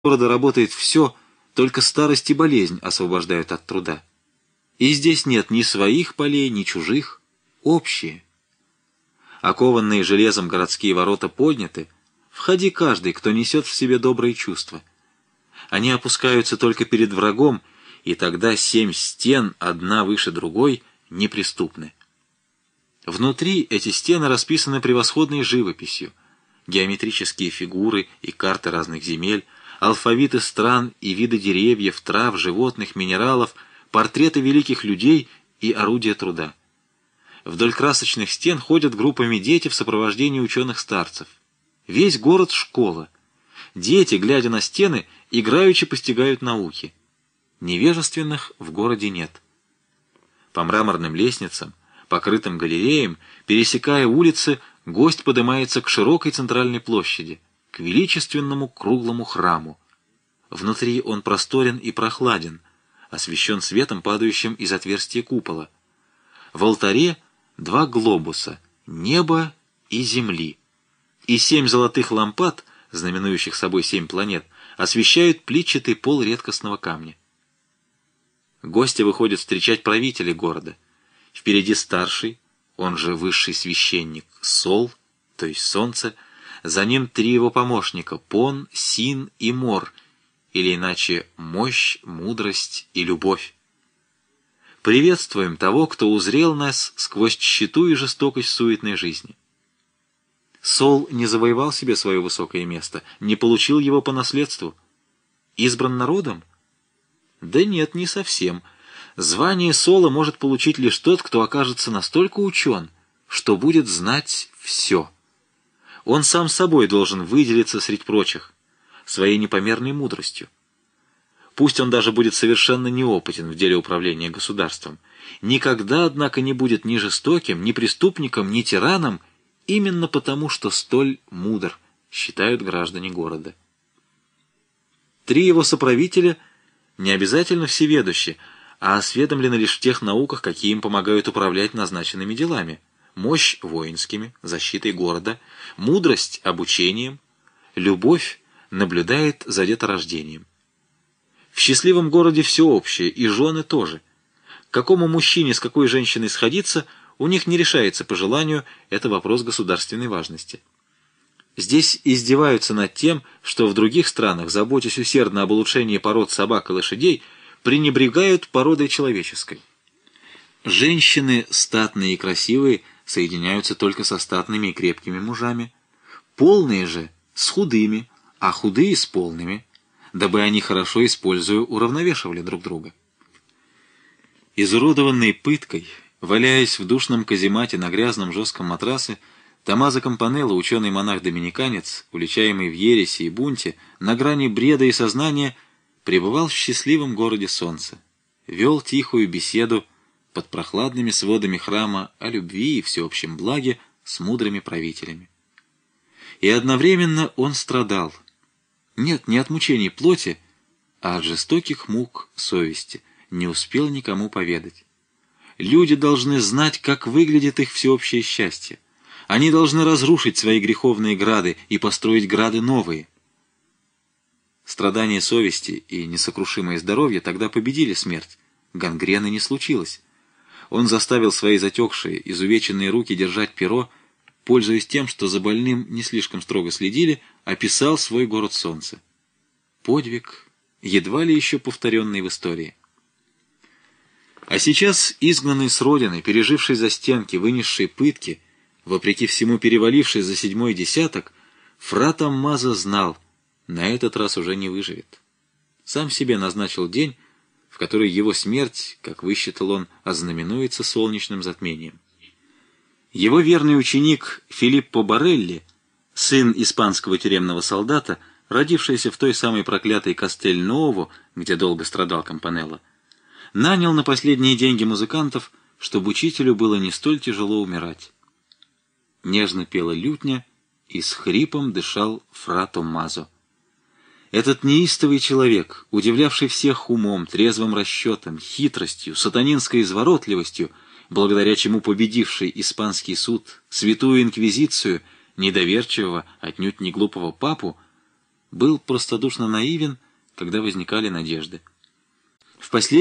города работает все, только старость и болезнь освобождают от труда. И здесь нет ни своих полей, ни чужих, общие. Окованные железом городские ворота подняты, входи каждый, кто несет в себе добрые чувства. Они опускаются только перед врагом, и тогда 7 стен, одна выше другой, неприступны. Внутри эти стены расписаны превосходной живописью, геометрические фигуры и карты разных земель, алфавиты стран и виды деревьев, трав, животных, минералов, портреты великих людей и орудия труда. Вдоль красочных стен ходят группами дети в сопровождении ученых-старцев. Весь город — школа. Дети, глядя на стены, играючи постигают науки. Невежественных в городе нет. По мраморным лестницам, покрытым галереям, пересекая улицы, гость поднимается к широкой центральной площади, к величественному круглому храму. Внутри он просторен и прохладен, освещен светом, падающим из отверстия купола. В алтаре 2 глобуса — неба и земли, и 7 золотых лампад, знаменующих собой 7 планет, освещают плитчатый пол редкостного камня. Гостя выходят встречать правители города. Впереди старший, он же высший священник, Сол, то есть солнце, за ним 3 его помощника — Пон, Син и Мор, или иначе мощь, мудрость и любовь. Приветствуем того, кто узрел нас сквозь тщету и жестокость суетной жизни. Сол не завоевал себе свое высокое место, не получил его по наследству. Избран народом? Да нет, не совсем. Звание Сола может получить лишь тот, кто окажется настолько учен, что будет знать все. Он сам собой должен выделиться среди прочих, своей непомерной мудростью. Пусть он даже будет совершенно неопытен в деле управления государством, никогда, однако, не будет ни жестоким, ни преступником, ни тираном, именно потому, что столь мудр, считают граждане города. 3 его соправителя не обязательно всеведущи, а осведомлены лишь в тех науках, какие им помогают управлять назначенными делами. Мощь — воинскими, защитой города, мудрость — обучением, любовь наблюдает за деторождением. В счастливом городе все общее, и жены тоже. К какому мужчине с какой женщиной сходиться, у них не решается по желанию, это вопрос государственной важности. Здесь издеваются над тем, что в других странах, заботясь усердно об улучшении пород собак и лошадей, пренебрегают породой человеческой. Женщины, статные и красивые, соединяются только со статными и крепкими мужами, полные же с худыми, а худые с полными, дабы они, хорошо используя, уравновешивали друг друга. Изуродованный пыткой, валяясь в душном каземате на грязном жестком матрасе, Томмазо Кампанелло, ученый-монах-доминиканец, уличаемый в ереси и бунте, на грани бреда и сознания, пребывал в счастливом городе солнца, вел тихую беседу под прохладными сводами храма о любви и всеобщем благе с мудрыми правителями. И одновременно он страдал. Нет, не от мучений плоти, а от жестоких мук совести, не успел никому поведать. Люди должны знать, как выглядит их всеобщее счастье. Они должны разрушить свои греховные грады и построить грады новые. Страдания совести и несокрушимое здоровье тогда победили смерть. Гангрены не случилось. Он заставил свои затекшие, изувеченные руки держать перо, пользуясь тем, что за больным не слишком строго следили, описал свой город солнца. Подвиг, едва ли еще повторенный в истории. А сейчас, изгнанный с родины, переживший застенки, вынесший пытки, вопреки всему переваливший за 7-й десяток, фра Томмазо знал, на этот раз уже не выживет. Сам себе назначил день, в который его смерть, как высчитал он, ознаменуется солнечным затмением. Его верный ученик Филиппо Борелли, сын испанского тюремного солдата, родившийся в той самой проклятой Кастель-Нуово, где долго страдал Кампанелло, нанял на последние деньги музыкантов, чтобы учителю было не столь тяжело умирать. Нежно пела лютня, и с хрипом дышал фра Томмазо. Этот неистовый человек, удивлявший всех умом, трезвым расчетом, хитростью, сатанинской изворотливостью, благодаря чему победивший испанский суд, святую инквизицию, недоверчивого, отнюдь не глупого папу, был простодушно наивен, когда возникали надежды. В